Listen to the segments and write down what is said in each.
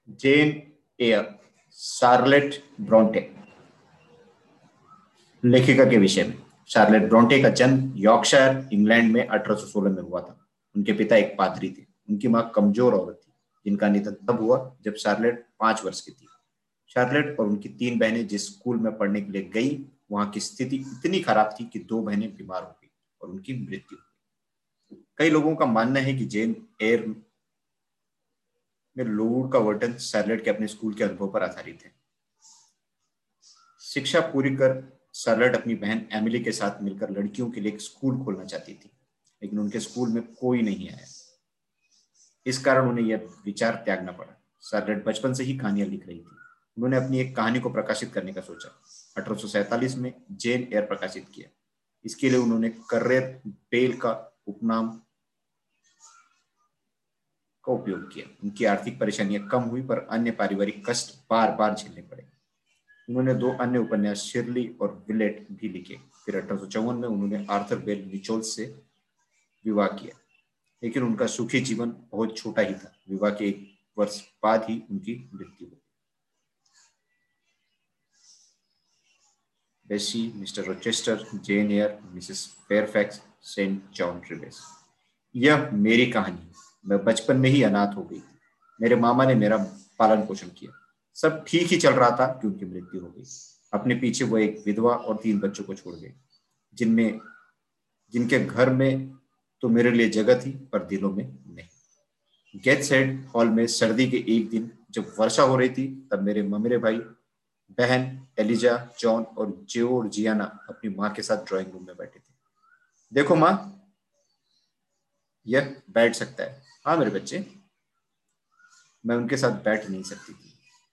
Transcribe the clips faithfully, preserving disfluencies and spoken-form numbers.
जेन air, Charlotte Bronte लेखिका के विषय में। शार्लेट ब्रोंटे का जन्म यॉर्कशायर, इंग्लैंड में अठारह सौ सोलह में हुआ था। उनके पिता एक पादरी थे। उनकी मां कमजोर औरत थी, जिनका निधन तब हुआ जब शार्लेट पांच वर्ष की थी। शार्लेट और उनकी तीन बहनें जिस स्कूल में पढ़ने के लिए गई, वहां की स्थिति इतनी खराब थी कि दो बहनें बीमार हो गई और उनकी मृत्यु हो गई। कई लोगों का मानना है कि जेन एयर में लोगों का वर्णन शार्लेट के अपने स्कूल के अनुभव पर आधारित है। शिक्षा पूरी कर शार्लेट अपनी बहन एमिली के साथ मिलकर लड़कियों के लिए एक स्कूल खोलना चाहती थी, लेकिन उनके स्कूल में कोई नहीं आया। इस कारण उन्हें यह विचार त्यागना पड़ा। शार्लेट बचपन से ही कहानियां लिख रही थी। उन्होंने अपनी एक कहानी को प्रकाशित करने का सोचा। अठारह सौ सैंतालीस में जेन एयर प्रकाशित किया। इसके लिए उन्होंने कर्रेर बेल का उपनाम का उपयोग किया। उनकी आर्थिक परेशानियां कम हुई, पर अन्य पारिवारिक कष्ट बार बार झेलने पड़े। उन्होंने दो अन्य उपन्यास शिरली और विलेट भी लिखे। फिर अठारह सौ चौवन में उन्होंने आर्थर बेल निचोल्स से विवाह किया, लेकिन उनका सुखी जीवन बहुत छोटा ही था। विवाह के एक वर्ष बाद ही उनकी मृत्यु हो गई। Bessie, Mr Rochester, Jane Eyre, Mrs Fairfax, St John Rivers. यह मेरी कहानी है। मैं बचपन में ही अनाथ हो गई थी। मेरे मामा ने मेरा पालन पोषण किया। सब ठीक ही चल रहा था कि उनकी मृत्यु हो गई। अपने पीछे वो एक विधवा और तीन बच्चों को छोड़ गए, जिनमें जिनके घर में तो मेरे लिए जगह थी, पर दिलों में नहीं। गेट्सहेड हॉल में सर्दी के एक दिन जब वर्षा हो रही थी, तब मेरे ममेरे भाई बहन एलिजा, जॉन और जियोर्जियाना अपनी माँ के साथ ड्राइंग रूम में बैठे थे। देखो माँ, यह बैठ सकता है। हाँ मेरे बच्चे। मैं उनके साथ बैठ नहीं सकती थी।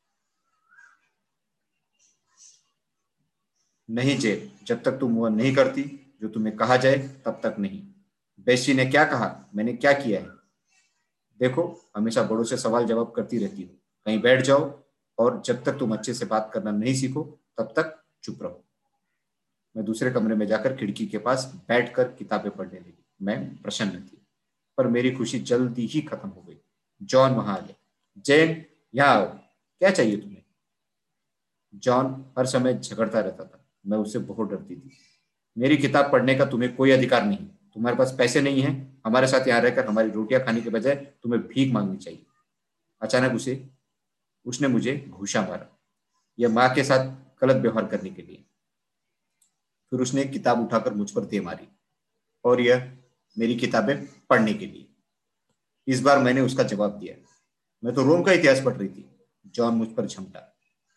नहीं जेन, जब तक तुम वह नहीं करती जो तुम्हें कहा जाए, तब तक नहीं। बेसी ने क्या कहा? मैंने क्या किया है? देखो, हमेशा बड़ों से सवाल जवाब करती रहती हो। कहीं बैठ जाओ, और जब तक तुम अच्छे से बात करना नहीं सीखो, तब तक चुप रहो। मैं दूसरे कमरे में जाकर खिड़की के पास बैठकर किताबें पढ़ने लगी। मैं प्रसन्न थी, पर मेरी खुशी जल्दी ही खत्म हो गई। जॉन वहां आ गया। जेन, यहाँ आओ। क्या चाहिए तुम्हें? जॉन हर समय झगड़ता रहता था। मैं उससे बहुत डरती थी। मेरी किताब पढ़ने का तुम्हें कोई अधिकार नहीं। तुम्हारे पास पैसे नहीं है। हमारे साथ यहाँ रहकर हमारी रोटियां खाने के बजाय तुम्हें भीख मांगनी चाहिए। अचानक उसे उसने मुझे घूंसा मारा, यह माँ के साथ गलत व्यवहार करने के लिए। फिर उसने एक किताब उठाकर मुझ पर दे मारी, और यह मेरी किताबें पढ़ने के लिए। इस बार मैंने उसका जवाब दिया। मैं तो रोम का इतिहास पढ़ रही थी। जॉन मुझ पर झमटा।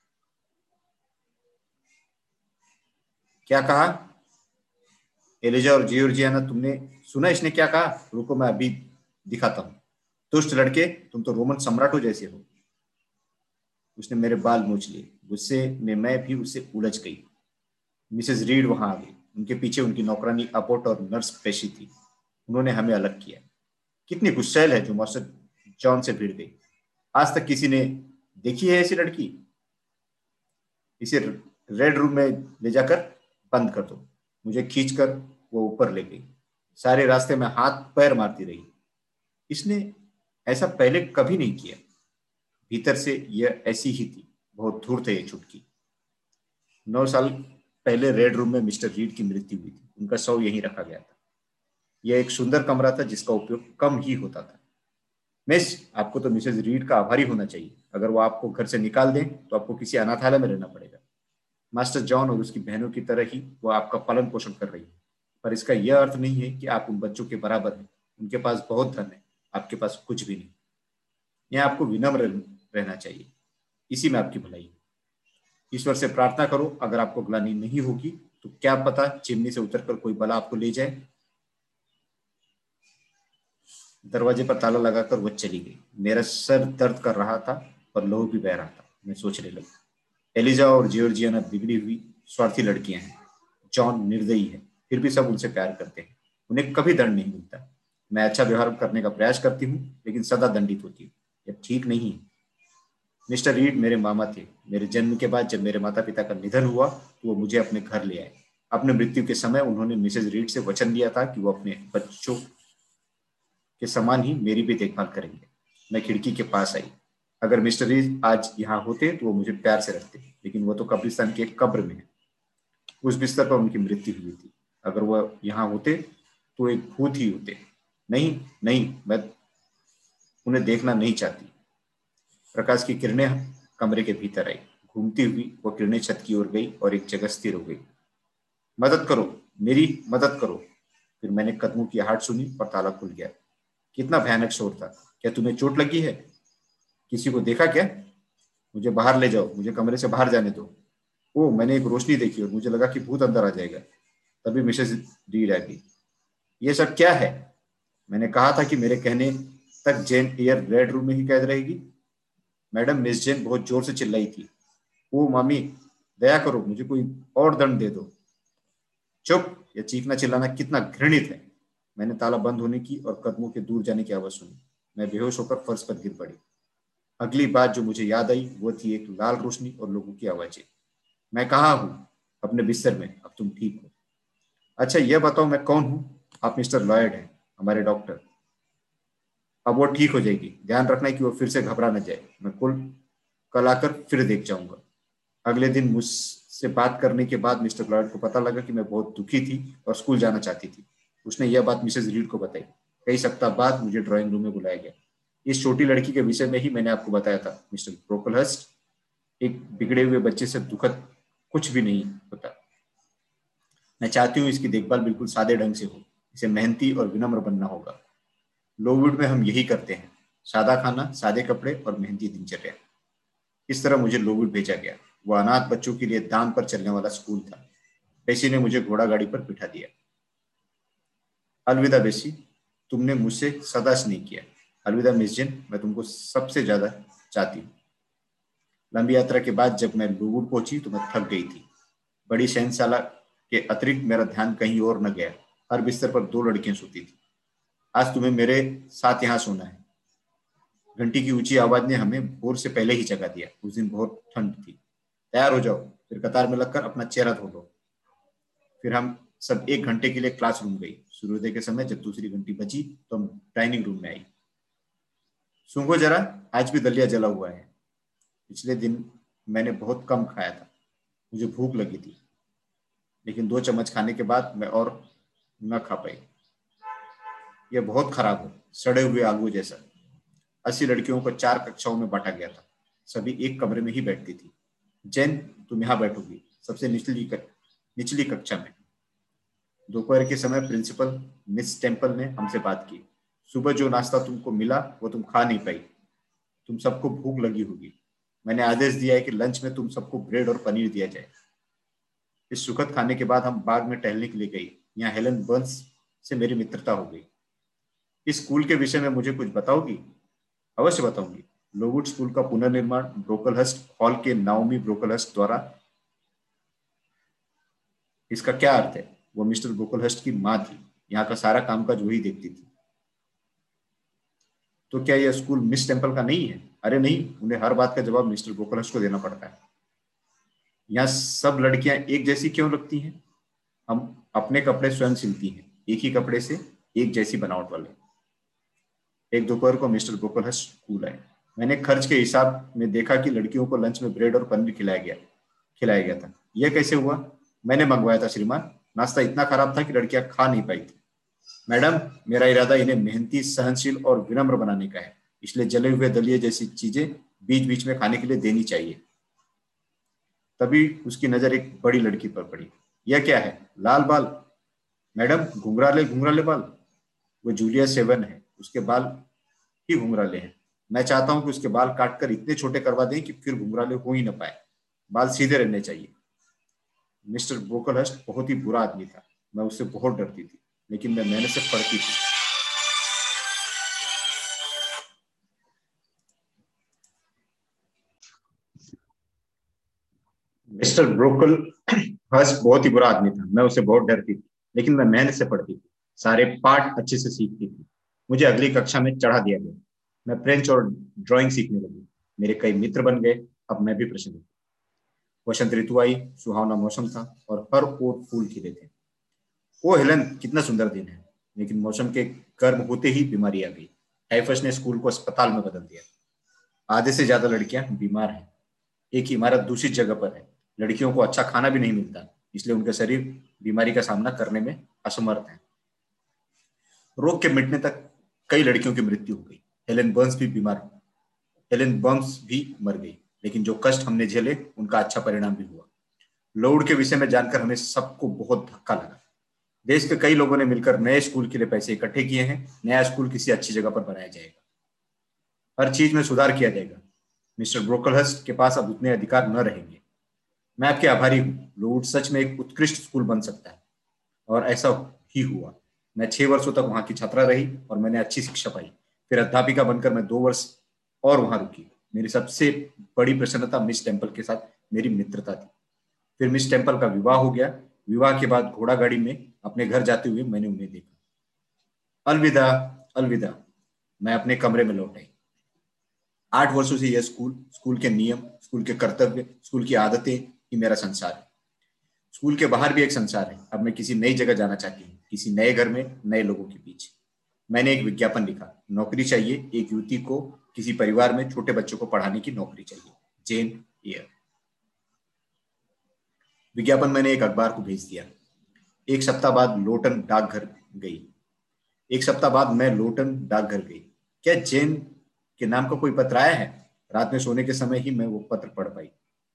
क्या कहा? एलिजा और जियोर्जियाना, तुमने सुना इसने क्या कहा? रुको, मैं अभी दिखाता हूँ। दुष्ट लड़के, तुम तो रोमन सम्राटों जैसे हो। उसने मेरे बाल नोच लिए। गुस्से में मैं भी उससे उलझ गई। मिसेस रीड वहां आ गई। उनके पीछे उनकी नौकरानी अबोट और नर्स पेशी थी। उन्होंने हमें अलग किया। कितनी गुस्सैल है जो मास्टर जॉन से भिड़ गई। आज तक किसी ने देखी है ऐसी लड़की? इसे रेड रूम में ले जाकर बंद कर दो। मुझे खींचकर वो ऊपर ले गई। सारे रास्ते में हाथ पैर मारती रही। इसने ऐसा पहले कभी नहीं किया। भीतर से यह ऐसी ही थी। बहुत धूर्त है ये छुटकी। नौ साल पहले रेड रूम में मिस्टर रीड की मृत्यु हुई थी। उनका शव यहीं रखा गया था। यह एक सुंदर कमरा था जिसका उपयोग कम ही होता था। मिस, आपको तो मिसेज रीड का आभारी होना चाहिए। अगर वो आपको घर से निकाल दें तो आपको किसी अनाथालय में रहना पड़ेगा। मास्टर जॉन और उसकी बहनों की तरह ही वो आपका पालन पोषण कर रही है, पर इसका यह अर्थ नहीं है कि आप उन बच्चों के बराबर हैं। उनके पास बहुत धन है, आपके पास कुछ भी नहीं। यहाँ आपको विनम्र रहना चाहिए। इसी में आपकी भलाई है। ईश्वर से प्रार्थना करो, अगर आपको ग्लानि नहीं होगी तो क्या पता चिमनी से उतरकर कोई बला आपको ले जाए। दरवाजे पर ताला लगाकर वह चली गई। मेरा सर दर्द कर रहा था और लहू भी बह रहा था। मैं सोचने लगा, एलिजा और जियोर्जियाना बिगड़ी हुई स्वार्थी लड़कियां हैं। जॉन निर्दयी है, फिर भी सब उनसे प्यार करते हैं। उन्हें कभी दंड नहीं मिलता। मैं अच्छा व्यवहार करने का प्रयास करती हूँ, लेकिन सदा दंडित होती हूँ। यह ठीक नहीं है। मिस्टर रीड मेरे मामा थे। मेरे जन्म के बाद जब मेरे माता पिता का निधन हुआ तो वो मुझे अपने घर ले आए। अपने मृत्यु के समय उन्होंने मिसेज रीड से वचन लिया था कि वो अपने बच्चों के समान ही मेरी भी देखभाल करेंगे। मैं खिड़की के पास आई। अगर मिस्टर रीज आज यहाँ होते तो वो मुझे प्यार से रखते, लेकिन वो तो कब्रिस्तान की एक कब्र में है। उस बिस्तर पर उनकी मृत्यु हुई थी। अगर वह यहाँ होते तो एक भूत ही होते। नहीं नहीं, मैं उन्हें देखना नहीं चाहती। प्रकाश की किरणें कमरे के भीतर आई। घूमती हुई वो किरणें छत की ओर गई और एक जगह स्थिर हो गई। मदद करो, मेरी मदद करो। फिर मैंने कदमों की आहट सुनी और ताला खुल गया। कितना भयानक शोर था। क्या तुम्हें चोट लगी है? किसी को देखा क्या? मुझे बाहर ले जाओ, मुझे कमरे से बाहर जाने दो। ओ, मैंने एक रोशनी देखी और मुझे लगा कि भूत अंदर आ जाएगा। तभी मिसेस रीड आ गई। ये सब क्या है? मैंने कहा था कि मेरे कहने तक जेन एयर रेड रूम में ही कैद रहेगी। मैडम, मिस जेन बहुत जोर से चिल्लाई थी। ओ मामी, दया करो, मुझे कोई और दंड दे दो। चुप! यह चीखना चिल्लाना कितना घृणित है। मैंने ताला बंद होने की और कदमों के दूर जाने की आवाज सुनी। मैं बेहोश होकर फर्श पर गिर पड़ी। अगली बात जो मुझे याद आई वो थी एक लाल रोशनी और लोगों की आवाजें। मैं कहाँ हूँ? अपने बिस्तर में। अब तुम ठीक हो? अच्छा, यह बताओ मैं कौन हूँ? आप मिस्टर लॉयड हैं, हमारे डॉक्टर। अब वो ठीक हो जाएगी। ध्यान रखना कि वो फिर से घबरा न जाए। मैं कुल कल आकर फिर देख जाऊंगा। अगले दिन मुझसे बात करने के बाद मिस्टर लॉयड को पता लगा कि मैं बहुत दुखी थी और स्कूल जाना चाहती थी। उसने यह बात मिसेज रीड को बताई। कई सप्ताह बाद मुझे ड्राइंग रूम में बुलाया गया। इस छोटी लड़की के विषय में ही मैंने आपको बताया था मिस्टर ब्रोकलहर्स्ट। एक बिगड़े हुए बच्चे से दुखद कुछ भी नहीं होता। मैं चाहती हूँ इसकी देखभाल बिल्कुल सादे ढंग से हो। इसे मेहनती और विनम्र बनना होगा। लोवुड में हम यही करते हैं। सादा खाना, सादे कपड़े और मेहनती दिनचर्या। इस तरह मुझे लोवुड भेजा गया। वो अनाथ बच्चों के लिए दाम पर चलने वाला स्कूल था। बेसी ने मुझे घोड़ा गाड़ी पर बिठा दिया। अलविदा बेसी, तुमने मुझसे सदा स्नेह किया। अलविदा मिस जेन, मैं तुमको सबसे ज्यादा चाहती हूँ। लंबी यात्रा के बाद जब मैं लोवुड पहुंची तो मैं थक गई थी। बड़ी शयनशाला के अतिरिक्त मेरा ध्यान कहीं और न गया। हर बिस्तर पर दो लड़कियां सोती थी। आज तुम्हें मेरे साथ यहाँ सोना है। घंटी की ऊंची आवाज ने हमें भोर से पहले ही जगा दिया। उस दिन बहुत ठंड थी। तैयार हो जाओ, फिर कतार में लगकर अपना चेहरा धो लो। फिर हम सब एक घंटे के लिए क्लासरूम गई। सूर्योदय के समय जब दूसरी घंटी बजी तो हम डाइनिंग रूम में आई। सूंघो जरा, आज भी दलिया जला हुआ है। पिछले दिन मैंने बहुत कम खाया था। मुझे भूख लगी थी, लेकिन दो चम्मच खाने के बाद मैं और न खा पाई। यह बहुत खराब है, सड़े हुए आलू जैसा। अस्सी लड़कियों को चार कक्षाओं में बांटा गया था। सभी एक कमरे में ही बैठती थी। जैन, तुम यहाँ बैठोगी, सबसे निचली निचली कक्षा में। दोपहर के समय प्रिंसिपल मिस टेम्पल ने हमसे बात की। सुबह जो नाश्ता तुमको मिला वो तुम खा नहीं पाई। तुम सबको भूख लगी होगी। मैंने आदेश दिया है कि लंच में तुम सबको ब्रेड और पनीर दिया जाए। इस सुखद खाने के बाद हम बाग में टहलने के लिए गई। यहाँ हेलन बर्न्स से मेरी मित्रता हो गई। इस स्कूल के विषय में मुझे कुछ बताओगी? अवश्य बताऊंगी। लोवुड स्कूल का पुनर्निर्माण ब्रोकलहर्स्ट हॉल के नाओमी ब्रोकलहर्स्ट द्वारा। इसका क्या अर्थ है? वो मिस्टर ब्रोकलहर्स्ट की माँ थी। यहाँ का सारा कामकाज वही देखती थी। तो क्या यह स्कूल मिस टेम्पल का नहीं है? अरे नहीं, उन्हें हर बात का जवाब मिस्टर ब्रोकलहर्स्ट को देना पड़ता है। यहाँ सब लड़कियां एक जैसी क्यों लगती हैं? हम अपने कपड़े स्वयं सिलती हैं, एक ही कपड़े से एक जैसी बनावट वाले। एक दोपहर को मिस्टर ब्रोकलहर्स्ट स्कूल आए। मैंने खर्च के हिसाब में देखा कि लड़कियों को लंच में ब्रेड और पनीर खिलाया गया खिलाया गया था। यह कैसे हुआ? मैंने मंगवाया था श्रीमान। नाश्ता इतना खराब था कि लड़कियां खा नहीं पाई थी। मैडम, मेरा इरादा इन्हें मेहनती, सहनशील और विनम्र बनाने का है। इसलिए जले हुए दलिए जैसी चीजें बीच बीच में खाने के लिए देनी चाहिए। तभी उसकी नजर एक बड़ी लड़की पर पड़ी। यह क्या है? लाल बाल। मैडम, घुंघराले घुंघराले बाल। वो जूलिया सेवन है, उसके बाल ही घुंघराले हैं। मैं चाहता हूं कि उसके बाल काटकर इतने छोटे करवा दें कि फिर घुंघराले हो ही न पाए। बाल सीधे रहने चाहिए। मिस्टर ब्रोकलहर्स्ट बहुत ही बुरा आदमी था। मैं उससे बहुत डरती थी, लेकिन मैं मेहनत से पढ़ती थी। मिस्टर ब्रोकलहर्स्ट बहुत ही बुरा आदमी था। मैं उससे बहुत डरती थी, लेकिन मैं मेहनत से पढ़ती थी। सारे पाठ अच्छे से सीखती थी। मुझे अगली कक्षा में चढ़ा दिया गया। मैं फ्रेंच और ड्राइंग सीखने लगी। मेरे कई मित्र बन गए। अब मैं भी प्रसन्न थी। वसंत ऋतु आई। सुहावना मौसम था और हर ओर फूल खिले थे। ओ हेलन, कितना सुंदर दिन है। लेकिन मौसम के गर्म होते ही बीमारी आ गई। टाइफस ने स्कूल को अस्पताल में बदल दिया। आधे से ज्यादा लड़कियां बीमार हैं। एक इमारत दूसरी जगह पर है। लड़कियों को अच्छा खाना भी नहीं मिलता, इसलिए उनका शरीर बीमारी का सामना करने में असमर्थ है। रोग के मिटने तक कई लड़कियों की मृत्यु हो गई। हेलेन बर्न्स भी बीमार हेलेन बर्न्स भी मर गई, लेकिन जो कष्ट हमने झेले उनका अच्छा परिणाम भी हुआ। लोड के विषय में जानकर हमें सबको बहुत धक्का लगा। देश के कई लोगों ने मिलकर नए स्कूल के लिए पैसे इकट्ठे किए हैं। नया स्कूल किसी अच्छी जगह पर बनाया जाएगा। हर चीज में सुधार किया जाएगा। मिस्टर ब्रोकलहर्स्ट के पास अब उतने अधिकार न रहेंगे। मैं आपके आभारी हूँ। लोड सच में एक उत्कृष्ट स्कूल बन सकता है, और ऐसा ही हुआ। मैं छह वर्षों तक वहां की छात्रा रही और मैंने अच्छी शिक्षा पाई। फिर अध्यापिका बनकर मैं दो वर्ष और वहां रुकी। मेरी सबसे बड़ी प्रसन्नता मिस टेम्पल के साथ मेरी मित्रता थी। फिर मिस टेम्पल का विवाह हो गया। विवाह के बाद घोड़ा गाड़ी में अपने घर जाते हुए मैंने उन्हें देखा। अलविदा, अलविदा। मैं अपने कमरे में लौट आई। आठ वर्षों से यह स्कूल, स्कूल के नियम, स्कूल के कर्तव्य, स्कूल की आदतें ही मेरा संसार है। स्कूल के बाहर भी एक संसार है। अब मैं किसी नई जगह जाना चाहती हूँ, किसी नए घर में नए लोगों के बीच। मैंने एक विज्ञापन लिखा। नौकरी चाहिए, एक युवती को किसी परिवार में छोटे बच्चों को पढ़ाने की नौकरी चाहिए। Jane Eyre. विज्ञापन मैंने एक अखबार को भेज दिया। एक सप्ताह बाद लोटन डाकघर गई। एक सप्ताह बाद मैं लोटन डाकघर गई। क्या जेन के नाम का कोई पत्र आया है? रात में सोने के समय ही मैं वो पत्र पढ़ पाई।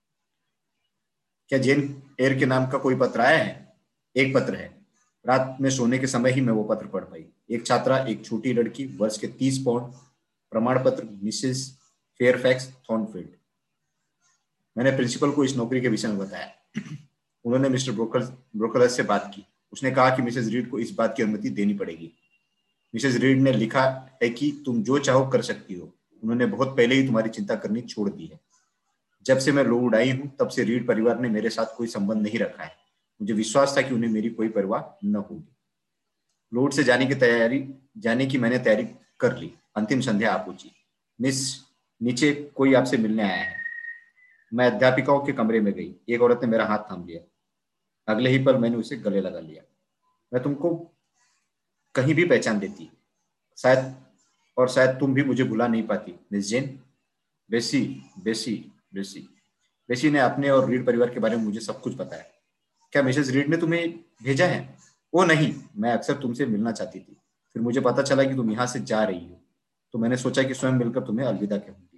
क्या जेन एयर के नाम का कोई पत्र आया है? एक पत्र है। रात में सोने के समय ही मैं वो पत्र पढ़ पाई। एक छात्रा, एक छोटी लड़की, वर्ष के तीस पाउंड, प्रमाण पत्र, मिसेस फेयरफैक्स थॉर्नफील्ड। मैंने प्रिंसिपल को इस नौकरी के विषय में बताया। उन्होंने मिस्टर ब्रोकल ब्रोकलस से बात की। उसने कहा कि मिसेस रीड को इस बात की अनुमति देनी पड़ेगी। मिसेस रीड ने लिखा है कि तुम जो चाहो कर सकती हो। उन्होंने बहुत पहले ही तुम्हारी चिंता करनी छोड़ दी है। जब से मैं लोड आई हूं, तब से रीड परिवार ने मेरे साथ कोई संबंध नहीं रखा है। मुझे विश्वास था कि उन्हें मेरी कोई परवाह न होगी। लोड से जाने की तैयारी जाने की मैंने तैयारी कर ली। अंतिम संध्या आ पहुंची। मिस, नीचे कोई आपसे मिलने आया है। मैं अध्यापिकाओं के कमरे में गई। एक औरत ने मेरा हाथ थाम लिया। अगले ही पल मैंने उसे गले लगा लिया। मैं तुमको कहीं भी पहचान लेती, शायद, और शायद तुम भी मुझे भुला नहीं पाती, मिस जेन। बेसी बेसी बेसी बेसी ने अपने और रीड परिवार के बारे में मुझे सब कुछ बताया। क्या मिसेस रीड ने तुम्हें भेजा है? ओ नहीं, मैं अक्सर तुमसे मिलना चाहती थी। फिर मुझे पता चला कि तुम यहाँ से जा रही हो, तो मैंने सोचा कि स्वयं मिलकर तुम्हें अलविदा कहूंगी।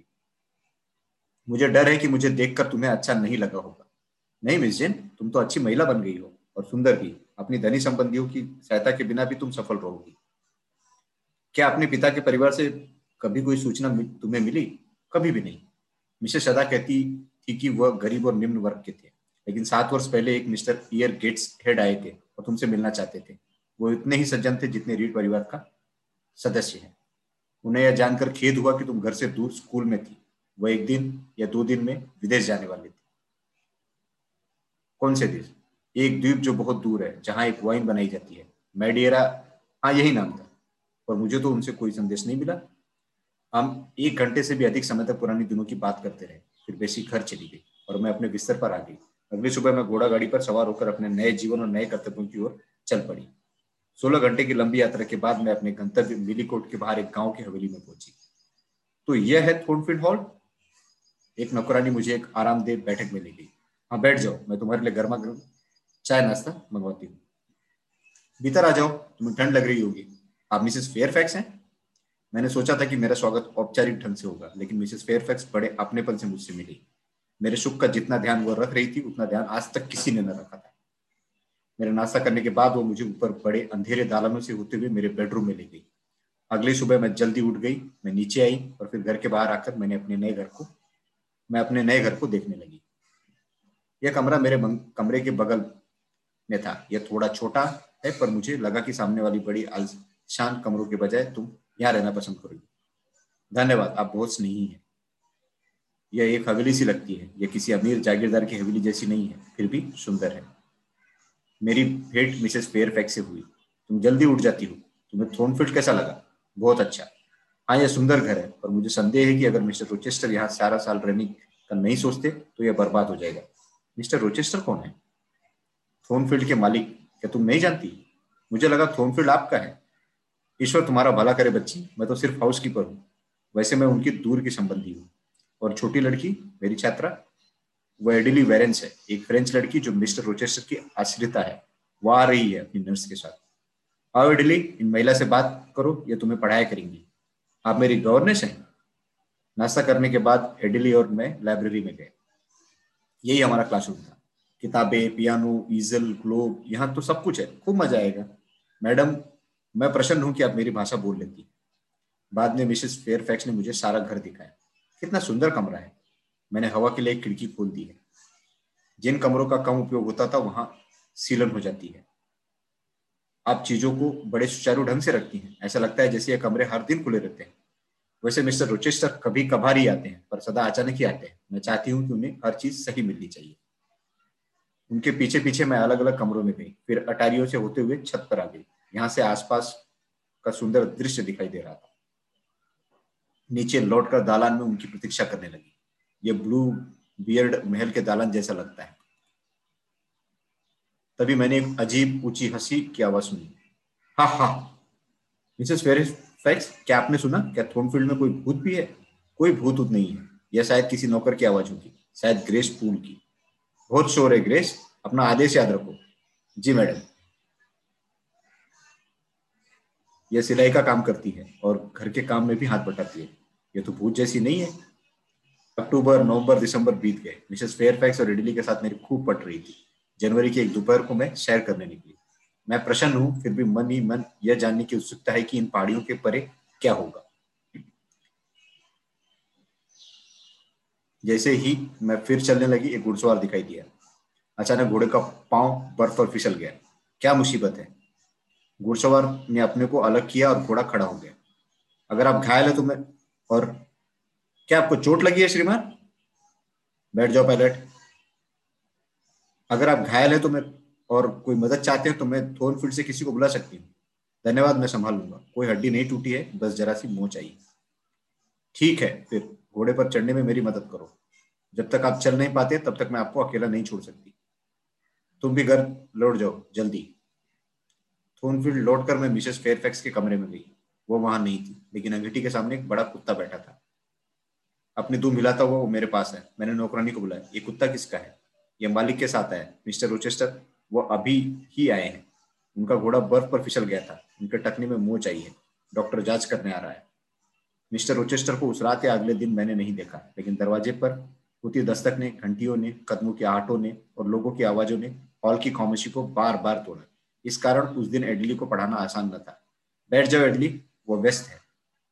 मुझे डर है कि मुझे देखकर तुम्हें अच्छा नहीं लगा होगा। नहीं मिस जेन, तुम तो अच्छी महिला बन गई हो, और सुंदर भी। अपनी धनी संबंधियों की सहायता के बिना भी तुम सफल रहोगी। क्या अपने पिता के परिवार से कभी कोई सूचना तुम्हें मिली? कभी भी नहीं। मिसेस सदा कहती थी कि वह गरीब और निम्न वर्ग के थे, लेकिन सात वर्ष पहले एक मिस्टर ईयर गेट्स हेड आए थे और तुमसे मिलना चाहते थे। वो इतने ही सज्जन थे जितने रीड परिवार का सदस्य है। उन्हें यह जानकर खेद हुआ कि तुम घर से दूर स्कूल में थी। वह एक दिन या दो दिन में विदेश जाने वाले थे। कौन से देश? एक द्वीप जो बहुत दूर है, जहां एक वाइन बनाई जाती है। मैडिएरा, हाँ यही नाम था। पर मुझे तो उनसे कोई संदेश नहीं मिला। हम एक घंटे से भी अधिक समय तक पुराने दिनों की बात करते रहे। फिर बेसी घर चली गई और मैं अपने बिस्तर पर आ गई। अगली सुबह मैं घोड़ा गाड़ी पर सवार होकर अपने नए जीवन और नए कर्तव्यों की ओर चल पड़ी। सोलह घंटे की लंबी यात्रा के बाद मैं अपने गंतव्य मिलीकोट के बाहर एक गांव की हवेली में पहुंची। तो यह है थॉर्नफील्ड हॉल। एक नौकरानी मुझे एक आरामदेह बैठक में ले गई। हाँ बैठ जाओ, मैं तुम्हारे लिए गर्मा गर्म चाय नाश्ता मंगवाती हूँ। भीतर आ जाओ, तुम्हें ठंड लग रही होगी। आप मिसेस फेयरफैक्स हैं? मैंने सोचा था कि मेरा स्वागत औपचारिक ढंग से होगा, लेकिन मिसेस फेयरफैक्स बड़े अपनेपन से मुझसे मिली। मेरे सुख का जितना ध्यान वो रख रही थी, उतना ध्यान आज तक किसी ने न रखा था। मेरा नाश्ता करने के बाद वो मुझे ऊपर बड़े अंधेरे दालानों से होते हुए मेरे बेडरूम में ले गई। अगली सुबह मैं जल्दी उठ गई। मैं नीचे आई और फिर घर के बाहर आकर मैंने अपने नए घर को मैं अपने नए घर को देखने लगी। यह कमरा मेरे कमरे के बगल में था। यह थोड़ा छोटा है, पर मुझे लगा कि सामने वाली बड़ी आलीशान कमरों के बजाय तुम यहाँ रहना पसंद करोगी। धन्यवाद, आप बहुत स्नेही हैं। यह एक हवेली सी लगती है। यह किसी अमीर जागीरदार की हवेली जैसी नहीं है, फिर भी सुंदर है। मेरी भेंट मिसेस फेयरफैक्स से हुई। तुम जल्दी उठ जाती हो। तुम्हें थॉर्नफील्ड कैसा लगा? बहुत अच्छा। हाँ, यह सुंदर घर है, पर मुझे संदेह है कि अगर मिस्टर रोचेस्टर यहाँ सारा साल रहने का नहीं सोचते तो यह बर्बाद हो जाएगा। मिस्टर रोचेस्टर कौन है? थॉर्नफील्ड के मालिक। क्या तुम नहीं जानती? मुझे लगा थॉर्नफील्ड आपका है। ईश्वर तुम्हारा भला करे बच्ची, मैं तो सिर्फ हाउस कीपर हूँ। वैसे मैं उनकी दूर की संबंधी हूँ। और छोटी लड़की मेरी छात्रा वो एडिली वेरेंस है, एक फ्रेंच लड़की जो मिस्टर रोचेस्टर की आश्रिता है। वो आ रही है अपनी नर्स के साथ। आओ एडिली, इन महिला से बात करो, ये तुम्हें पढ़ाया करेंगी। आप मेरी गवर्नेंस हैं। नाश्ता करने के बाद एडिली और मैं लाइब्रेरी में गए। यही हमारा क्लासरूम था। किताबें, पियानो, ईजल, ग्लोब, यहाँ तो सब कुछ है। खूब मजा आएगा। मैडम, मैं प्रसन्न हूं कि आप मेरी भाषा बोल लेती। बाद में मिसेस फेयरफैक्स ने मुझे सारा घर दिखाया। कितना सुंदर कमरा है। मैंने हवा के लिए एक खिड़की खोल दी है। जिन कमरों का कम उपयोग होता था वहां सीलन हो जाती है। आप चीजों को बड़े सुचारू ढंग से रखती हैं। ऐसा लगता है जैसे ये कमरे हर दिन खुले रहते हैं। वैसे मिस्टर रोचेस्टर कभी कभार ही आते हैं, पर सदा अचानक ही आते हैं। मैं चाहती हूँ कि उन्हें हर चीज सही मिलनी चाहिए। उनके पीछे पीछे मैं अलग अलग कमरों में गई, फिर अटारियों से होते हुए छत पर आ गई। यहाँ से आसपास का सुंदर दृश्य दिखाई दे रहा था। नीचे लौटकर दालान में उनकी प्रतीक्षा करने लगी। ये ब्लू बियर्ड महल के दालान जैसा लगता है। तभी मैंने एक अजीब ऊंची हंसी की आवाज सुनी। हा हा। मिसेस फेयरफैक्स, क्या आपने सुना? क्या थोर्नफील्ड में कोई भूत भी है? कोई भूत उत नहीं है। यह शायद किसी नौकर की आवाज होगी, शायद ग्रेस पूल की। बहुत शोर है ग्रेस, अपना आदेश याद रखो। जी मैडम। यह सिलाई का काम करती है और घर के काम में भी हाथ बटाती है। यह तो भूत जैसी नहीं है। अक्टूबर, नवंबर, दिसंबर बीत गए। मिसेस फेयरफैक्स और इडली के साथ मेरी खूब पट रही थी। जनवरी की एक दोपहर को मैं सैर करने निकली। मैं प्रसन्न हूं, फिर भी मन ही मन यह जानने की उत्सुकता है कि इन पहाड़ियों के परे क्या होगा। जैसे ही मैं फिर चलने लगी, एक घुड़सवार दिखाई दिया। अचानक घोड़े का पांव बर्फ पर फिसल गया। क्या मुसीबत है? घुड़सवार ने अपने को अलग किया और घोड़ा खड़ा हो गया। अगर आप घायल है तो मैं और क्या आपको चोट लगी है श्रीमान? बैठ जाओ पायलट। अगर आप घायल है तो मैं और कोई मदद चाहते हैं तो मैं थोर्नफील्ड से किसी को बुला सकती हूँ। धन्यवाद, मैं संभाल लूंगा। कोई हड्डी नहीं टूटी है, बस जरा सी मोच आई। ठीक है, फिर घोड़े पर चढ़ने में मेरी मदद करो। जब तक आप चल नहीं पाते तब तक मैं आपको अकेला नहीं छोड़ सकती। तुम भी घर लौट जाओ जल्दी। थोर्नफील्ड लौटकर मैं मिसेस फेयरफैक्स के कमरे में गई। वो वहां नहीं थी, लेकिन अंगीठी के सामने एक बड़ा कुत्ता बैठा था। अपनी दुम हिलाता हुआ वो मेरे पास है। मैंने नौकरानी को बुलाया। ये कुत्ता किसका है? ये मालिक के साथ है मिस्टर रोचेस्टर। वो अभी ही आए हैं। उनका घोड़ा बर्फ पर फिसल गया था। उनके टखने में मोच आई है। डॉक्टर जांच करने आ रहा है। मिस्टर रोचेस्टर को उस रात या अगले दिन मैंने नहीं देखा, लेकिन दरवाजे पर होती दस्तक ने, घंटियों ने, कदमों की आहटों ने और लोगों की आवाजों ने हॉल की खामोशी को बार बार तोड़ा। इस कारण उस दिन एडली को पढ़ाना आसान न था। बैठ जाओ एडली, वो व्यस्त है।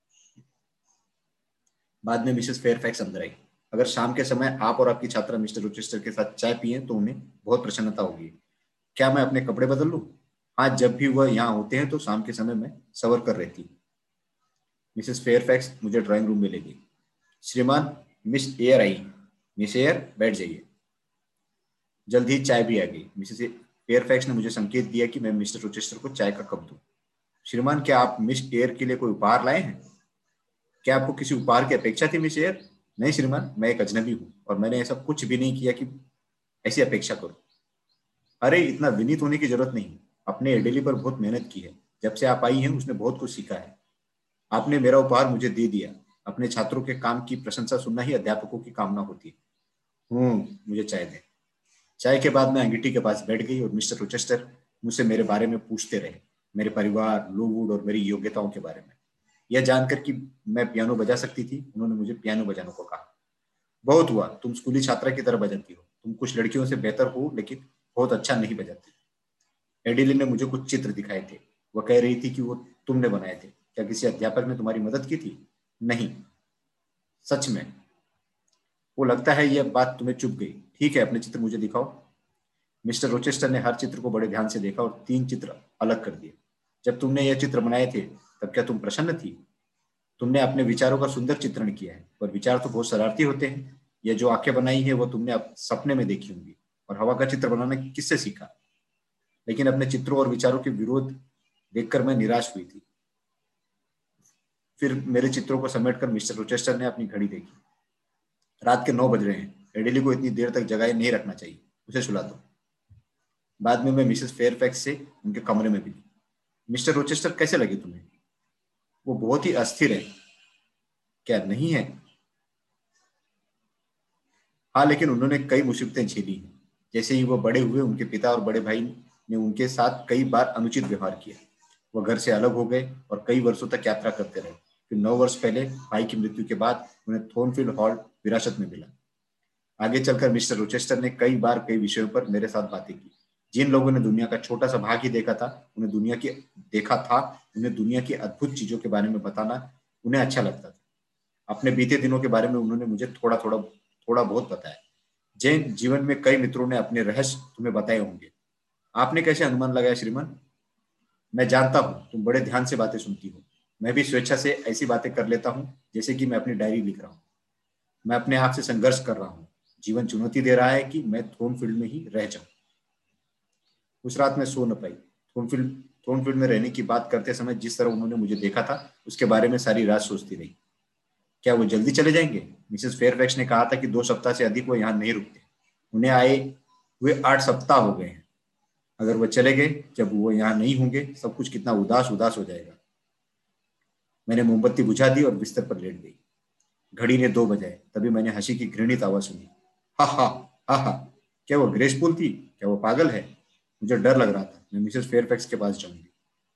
बाद में मिसेस फेयरफैक्स अंदर आई। अगर शाम के समय आप और आपकी छात्रा मिस्टर रोचेस्टर के साथ चाय पिए तो उन्हें बहुत प्रसन्नता होगी। क्या मैं अपने कपड़े बदल लूं? हाँ, जब भी वह यहाँ होते हैं तो शाम के समय में सवर कर रहती हूँ। मिसेस फेयरफैक्स मुझे ड्राइंग रूम में ले गई। श्रीमान, मिस एयर आई। मिस एयर, बैठ जाइए। जल्द ही चाय भी आ गई। मिसेस फेयरफैक्स ने मुझे संकेत दिया कि मैं मिस्टर रोचेस्टर को चाय का कप दूं। श्रीमान, क्या आप मिस एयर के लिए कोई उपहार लाए हैं? क्या आपको किसी उपहार की अपेक्षा थी मिस एयर? नहीं श्रीमान, मैं एक अजनबी हूँ और मैंने ऐसा कुछ भी नहीं किया कि ऐसी अपेक्षा करूं। अरे, इतना विनीत होने की जरूरत नहीं। अपने एडेली पर बहुत मेहनत की है। जब से आप आई हैं उसने बहुत कुछ सीखा है। आपने मेरा उपहार मुझे दे दिया। अपने छात्रों के काम की प्रशंसा सुनना ही अध्यापकों की कामना होती है। हम्म मुझे चाय दे। चाय के बाद मैं अंगीठी के पास बैठ गई और मिस्टर रोचेस्टर मुझसे मेरे बारे में पूछते रहे। मेरे परिवार, लोवुड और मेरी योग्यताओं के बारे में। यह जानकर कि मैं पियानो बजा सकती थी, उन्होंने मुझे पियानो बजाने को कहा। बहुत हुआ, तुम स्कूली छात्रा की तरह बजाती हो। तुम कुछ लड़कियों से बेहतर हो, लेकिन बहुत अच्छा नहीं बजाती। एडिली ने मुझे कुछ चित्र दिखाए थे। वह कह रही थी कि वो तुमने बनाए थे। क्या किसी अध्यापक ने तुम्हारी मदद की थी? नहीं। सच में? वो लगता है यह बात तुम्हें चुभ गई। ठीक है, अपने चित्र मुझे दिखाओ। मिस्टर रोचेस्टर ने हर चित्र को बड़े ध्यान से देखा और तीन चित्र अलग कर दिए। जब तुमने यह चित्र बनाए थे तब क्या तुम प्रसन्न थी? तुमने अपने विचारों का सुंदर चित्रण किया है, पर विचार तो बहुत शरारती होते हैं। ये जो आंखें बनाई है वो तुमने सपने में देखी होंगी। और हवा का चित्र बनाना किससे सीखा? लेकिन अपने चित्रों और विचारों के विरोध देखकर मैं निराश हुई थी। फिर मेरे चित्रों को समेटकर मिस्टर रोचेस्टर ने अपनी घड़ी देखी। रात के नौ बज रहे हैं। एडिली को इतनी देर तक जगाए नहीं रखना चाहिए। उसे सुला दो। बाद में मैं मिसेस फेयरफैक्स से उनके कमरे में मिली। मिस्टर रोचेस्टर कैसे लगे तुम्हें? वो बहुत ही अस्थिर है। क्या नहीं है? हाँ, लेकिन उन्होंने कई मुसीबतें झेली हैं। जैसे ही वो बड़े हुए, उनके पिता और बड़े भाई ने उनके साथ कई बार अनुचित व्यवहार किया। वो घर से अलग हो गए और कई वर्षों तक यात्रा करते रहे। फिर नौ वर्ष पहले भाई की मृत्यु के बाद उन्हें थोर्नफील्ड हॉल विरासत में मिला। आगे चलकर मिस्टर रोचेस्टर ने कई बार कई विषयों पर मेरे साथ बातें की। जिन लोगों ने दुनिया का छोटा सा भाग ही देखा था, उन्हें दुनिया की देखा था उन्हें दुनिया की अद्भुत चीजों के बारे में बताना उन्हें अच्छा लगता था। अपने बीते दिनों के बारे में उन्होंने मुझे थोड़ा थोड़ा थोड़ा बहुत बताया। जैन जीवन में कई मित्रों ने अपने रहस्य तुम्हें बताए होंगे। आपने कैसे अनुमान लगाया श्रीमान? मैं जानता हूँ तुम बड़े ध्यान से बातें सुनती हो। मैं भी स्वेच्छा से ऐसी बातें कर लेता हूँ जैसे कि मैं अपनी डायरी लिख रहा हूँ। मैं अपने आप से संघर्ष कर रहा हूँ। जीवन चुनौती दे रहा है कि मैं थ्रोनफील्ड में ही रह जाऊं। उस रात मैं सो न पाई। थ्रोनफील्ड थ्रोनफील्ड में रहने की बात करते समय जिस तरह उन्होंने मुझे देखा था, उसके बारे में सारी रात सोचती रही। क्या वो जल्दी चले जाएंगे? मिसेस फेयरफैक्स ने कहा था कि दो सप्ताह से अधिक वो यहाँ नहीं रुकते। उन्हें आए हुए आठ सप्ताह हो गए हैं। अगर वो चले गए, जब वो यहाँ नहीं होंगे, सब कुछ कितना उदास उदास हो जाएगा। मैंने मोमबत्ती बुझा दी और बिस्तर पर लेट गई। घड़ी ने दो बजाए, तभी मैंने हंसी की घृणित आवाज सुनी। हा हा हा हा। क्या वो ग्रेसफुल थी? क्या वो पागल है? मुझे डर लग रहा था मैं मिसेस फेयरफैक्स के पास जाऊंगी।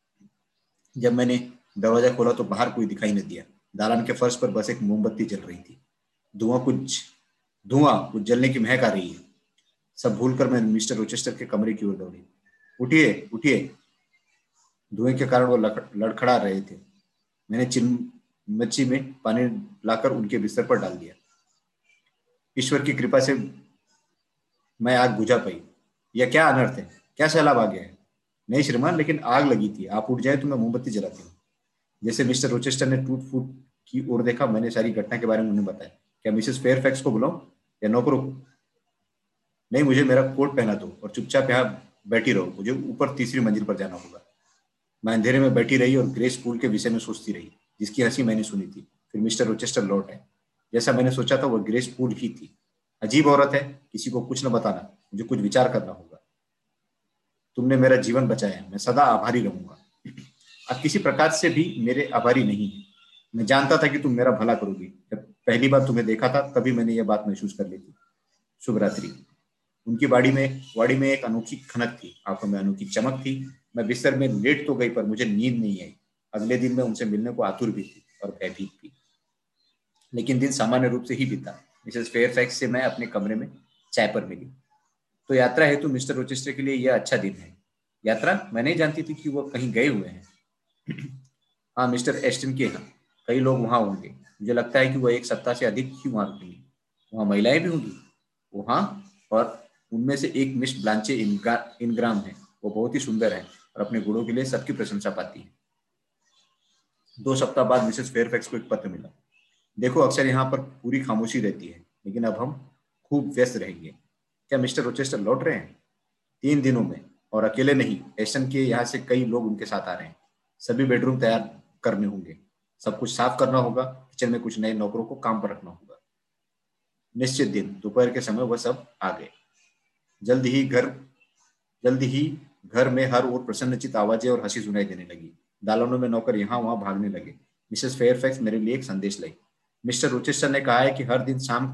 जब मैंने दरवाजा खोला तो बाहर कोई दिखाई न दिया। दालान के फर्श पर बस एक मोमबत्ती जल रही थी। धुआं कुछ धुआं कुछ जलने की महक आ रही है। सब भूलकर मैं मिस्टर रोचेस्टर के कमरे की ओर दौड़ी। उठिए उठिए। धुएं के कारण वो लड़खड़ा रहे थे। मैंने चिन्मच्ची में पानी लाकर उनके बिस्तर पर डाल दिया। ईश्वर की कृपा से मैं आग बुझा पाई। यह क्या अनर्थ है? क्या सैलाब आ गया है? नहीं श्रीमान, लेकिन आग लगी थी। आप उठ जाए तो मैं मोमबत्ती जलाती हूँ। जैसे मिस्टर रोचेस्टर ने टूट फूट की ओर देखा, मैंने सारी घटना के बारे में उन्हें बताया। क्या मिसेस फेयरफैक्स को बुलाऊं या नौकरों को? नहीं, मुझे मेरा कोट पहना दो और चुपचाप यहाँ बैठी रहो। मुझे ऊपर तीसरी मंजिल पर जाना होगा। मैं अंधेरे में बैठी रही और ग्रेस पूल के विषय में सोचती रही, जिसकी हंसी मैंने सुनी थी। फिर मिस्टर रोचेस्टर लौट आए। जैसा मैंने सोचा था, वह ग्रेस पूल ही थी। अजीब औरत है। किसी को कुछ न बताना। मुझे कुछ विचार करना होगा। तुमने मेरा जीवन बचाया। मैं सदा आभारी रहूंगा। अब किसी प्रकार से भी मेरे आभारी नहीं है। मैं जानता था कि तुम मेरा भला करोगी। जब पहली बार तुम्हें देखा था, तभी मैंने यह बात महसूस कर ली थी। शुभ रात्रि। उनकी बाड़ी में वाड़ी में एक अनोखी खनक थी। आंखों में अनोखी चमक थी। मैं बिस्तर में लेट तो गई, पर मुझे नींद नहीं आई। अगले दिन मैं उनसे मिलने को आतुर भी थी और भयभीत भी। लेकिन दिन सामान्य रूप से ही बीता। मिसेस फेयरफैक्स से मैं अपने कमरे में चाय पर मिली। तो यात्रा हेतु मिस्टर रोचेस्टर के लिए यह अच्छा दिन है। यात्रा? मैं नहीं जानती थी कि वो कहीं गए हुए हैं। हाँ, मिस्टर एस्टन के यहाँ कई लोग वहां होंगे। मुझे लगता है कि वो एक सप्ताह से अधिक ही वहां रुकेंगे। वहां महिलाएं भी होंगी। वो हाँ, और उनमें से एक मिस ब्लांचे इनग्राम है। वो बहुत ही सुंदर है और अपने गुणों के लिए सबकी प्रशंसा पाती है। दो सप्ताह बाद मिसेस फेयरफैक्स को एक पत्र मिला। देखो, अक्सर यहाँ पर पूरी खामोशी रहती है, लेकिन अब हम खूब व्यस्त रहेंगे। क्या मिस्टर रोचेस्टर लौट रहे हैं? तीन दिनों में, और अकेले नहीं। एस्टन के यहाँ से कई लोग उनके साथ आ रहे हैं। सभी बेडरूम तैयार करने होंगे। सब कुछ साफ करना होगा। किचन में कुछ नए नौकरों को काम पर रखना होगा। निश्चित दिन दोपहर के समय वह सब आ गए। जल्द ही घर जल्द ही घर में हर ओर प्रसन्नचित आवाजें और हंसी सुनाई देने लगी। दालानों में नौकर यहाँ वहां भागने लगे। मिसेस फेयरफैक्स मेरे लिए एक संदेश लाई। मिस्टर रोचेस्टर ने कहा है कि हर दिन शाम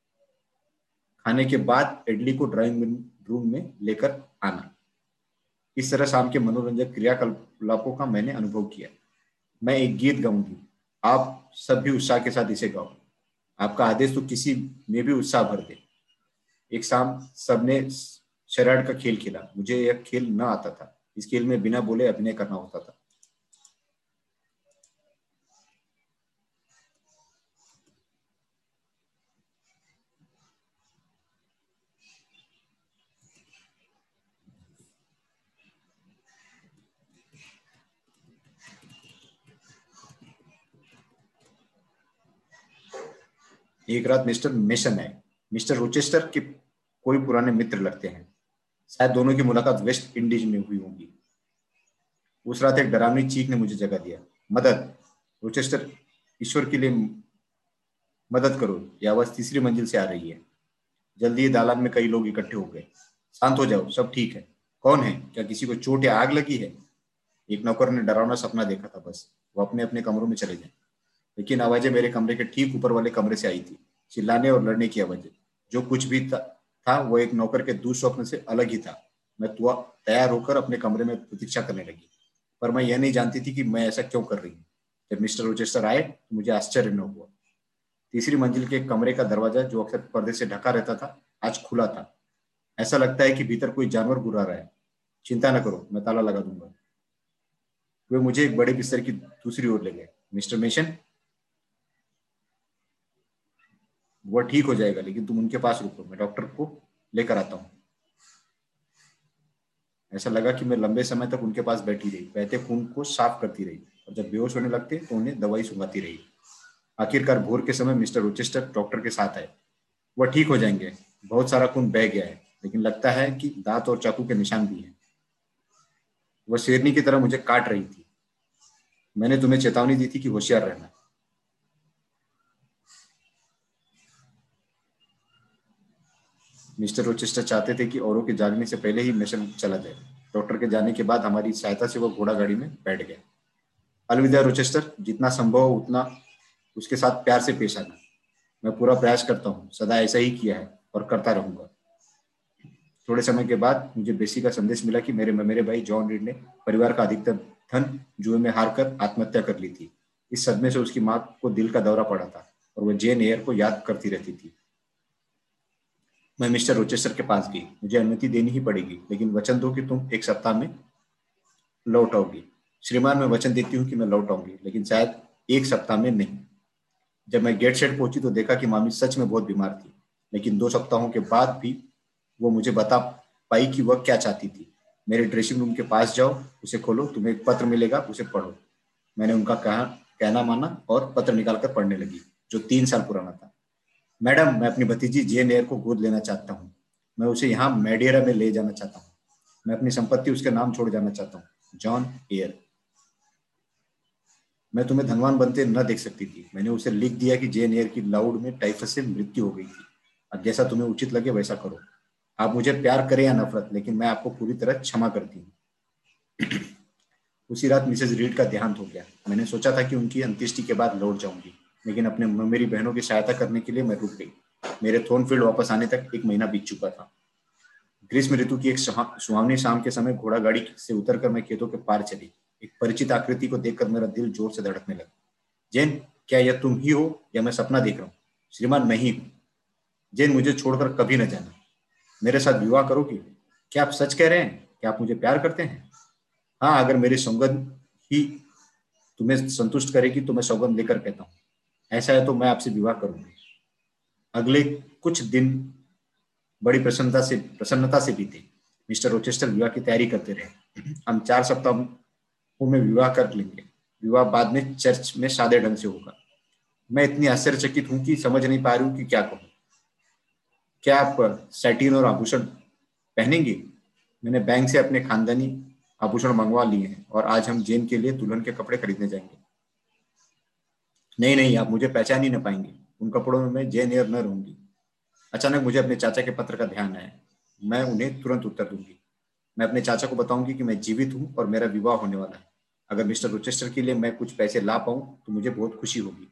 खाने के बाद एडली को ड्राइंग रूम में लेकर आना। इस तरह शाम के मनोरंजक क्रियाकलापों का मैंने अनुभव किया। मैं एक गीत गाऊंगी। आप सब भी उत्साह के साथ इसे गाओ। आपका आदेश तो किसी में भी उत्साह भर दे। एक शाम सबने शरारत का खेल खेला। मुझे यह खेल न आता था। इस खेल में बिना बोले अभिनय करना होता था। एक रात मिस्टर मेसन आए। मिस्टर रोचेस्टर के कोई पुराने मित्र लगते हैं। शायद दोनों की मुलाकात वेस्ट इंडीज में हुई होगी। उस रात एक डरावनी चीख ने मुझे जगा दिया। मदद! रोचेस्टर, ईश्वर के लिए मदद करो! यह आवाज तीसरी मंजिल से आ रही है। जल्दी ही दालान में कई लोग इकट्ठे हो गए। शांत हो जाओ, सब ठीक है। कौन है? क्या किसी को चोट या आग लगी है? एक नौकर ने डरावना सपना देखा था। बस वो अपने अपने कमरों में चले जाए। लेकिन आवाजें मेरे कमरे के ठीक ऊपर वाले कमरे से आई थी। चिल्लाने और लड़ने की आवाजें। जो कुछ भी था, था वो एक नौकर के दुस्वप्न से अलग ही था। मैं तैयार होकर अपने कमरे में प्रतीक्षा करने लगी, पर मैं यह नहीं जानती थी कि मैं ऐसा क्यों कर रही हूँ। जब मिस्टर रोचेस्टर आए तो मुझे आश्चर्य न हुआ। तीसरी मंजिल के कमरे का दरवाजा, जो अक्सर पर्दे से ढका रहता था, आज खुला था। ऐसा लगता है कि भीतर कोई जानवर गुर्रा रहा है। चिंता न करो, मैं ताला लगा दूंगा। वे मुझे एक बड़े बिस्तर की दूसरी ओर ले गए। मिस्टर मेशन, वह ठीक हो जाएगा, लेकिन तुम उनके पास रुको, मैं डॉक्टर को लेकर आता हूँ। ऐसा लगा कि मैं लंबे समय तक उनके पास बैठी रही, बहते खून को साफ करती रही, और जब बेहोश होने लगते तो उन्हें दवाई सुंघाती रही। आखिरकार भोर के समय मिस्टर रोचेस्टर डॉक्टर के साथ आए। वह ठीक हो जाएंगे, बहुत सारा खून बह गया है, लेकिन लगता है कि दांत और चाकू के निशान भी हैं। वह शेरनी की तरह मुझे काट रही थी। मैंने तुम्हें चेतावनी दी थी कि होशियार रहना। मिस्टर रोचेस्टर चाहते थे कि औरों के जागने से पहले ही मिशन चला जाए। डॉक्टर के जाने के बाद हमारी सहायता से वह घोड़ा गाड़ी में बैठ गया। अलविदा रोचेस्टर, जितना संभव हो उतना उसके साथ प्यार से पेश आना। मैं पूरा प्रयास करता हूँ, सदा ऐसा ही किया है और करता रहूंगा। थोड़े समय के बाद मुझे बेसी का संदेश मिला कि मेरे मेरे भाई जॉन रीड ने परिवार का अधिकतर धन जुए में हारकर आत्महत्या कर ली थी। इस सदमे से उसकी मां को दिल का दौरा पड़ा था और वह जेन एयर को याद करती रहती थी। मैं मिस्टर रोचेस्टर के पास गई। मुझे अनुमति देनी ही पड़ेगी, लेकिन वचन दो कि तुम एक सप्ताह में लौट आओगी। श्रीमान, मैं वचन देती हूँ कि मैं लौट आऊंगी, लेकिन शायद एक सप्ताह में नहीं। जब मैं गेट शेड पहुंची तो देखा कि मामी सच में बहुत बीमार थी, लेकिन दो सप्ताहों के बाद भी वो मुझे बता पाई कि वह क्या चाहती थी। मेरे ड्रेसिंग रूम के पास जाओ, उसे खोलो, तुम्हें एक पत्र मिलेगा, उसे पढ़ो। मैंने उनका कहा कहना माना और पत्र निकालकर पढ़ने लगी, जो तीन साल पुराना था। मैडम, मैं अपनी भतीजी जेन एयर को गोद लेना चाहता हूँ। मैं उसे यहाँ मैडेरा में ले जाना चाहता हूँ। मैं अपनी संपत्ति उसके नाम छोड़ जाना चाहता हूँ, जॉन एयर। मैं तुम्हें धनवान बनते न देख सकती थी। मैंने उसे लिख दिया कि जेन एयर की लाउड में टाइफस से मृत्यु हो गई थी। अब जैसा तुम्हें उचित लगे वैसा करो। आप मुझे प्यार करें या नफरत, लेकिन मैं आपको पूरी तरह क्षमा करती हूँ। उसी रात मिसेज रीड का देहांत हो गया। मैंने सोचा था कि उनकी अंत्येष्टि के बाद लौट जाऊंगी, लेकिन अपने मेरी बहनों की सहायता करने के लिए मैं रुक गई। मेरे थोर्नफील्ड वापस आने तक एक महीना बीत चुका था। ग्रीष्म ऋतु की एक सुहावनी शाम के समय घोड़ा गाड़ी से उतरकर मैं खेतों के पार चली। एक परिचित आकृति को देखकर मेरा दिल जोर से धड़कने लगा। जेन, क्या यह तुम ही हो या मैं सपना देख रहा हूँ? श्रीमान, मैं ही हूँ। जेन, मुझे छोड़कर कभी न जाना। मेरे साथ विवाह करोगी? क्या आप सच कह रहे हैं? क्या आप मुझे प्यार करते हैं? हाँ, अगर मेरी सौगंध ही तुम्हें संतुष्ट करेगी तो मैं सौगंध लेकर कहता हूँ। ऐसा है तो मैं आपसे विवाह करूंगी। अगले कुछ दिन बड़ी प्रसन्नता से प्रसन्नता से बीते। मिस्टर रोचेस्टर विवाह की तैयारी करते रहे। हम चार सप्ताह में विवाह कर लेंगे। विवाह बाद में चर्च में सादे ढंग से होगा। मैं इतनी आश्चर्यचकित हूं कि समझ नहीं पा रही हूँ कि क्या कहूँ। क्या आप सैटिन और आभूषण पहनेंगे? मैंने बैंक से अपने खानदानी आभूषण मंगवा लिए हैं और आज हम जेन के लिए दुल्हन के कपड़े खरीदने जाएंगे। नहीं नहीं, आप मुझे पहचान ही न पाएंगे। उन कपड़ों में मैं जेन एयर न रहूंगी। अचानक मुझे अपने चाचा के पत्र का ध्यान आया। मैं उन्हें तुरंत उत्तर दूंगी। मैं अपने चाचा को बताऊंगी कि मैं जीवित हूँ और मेरा विवाह होने वाला है। अगर मिस्टर रोचेस्टर के लिए मैं कुछ पैसे ला पाऊं तो मुझे बहुत खुशी होगी।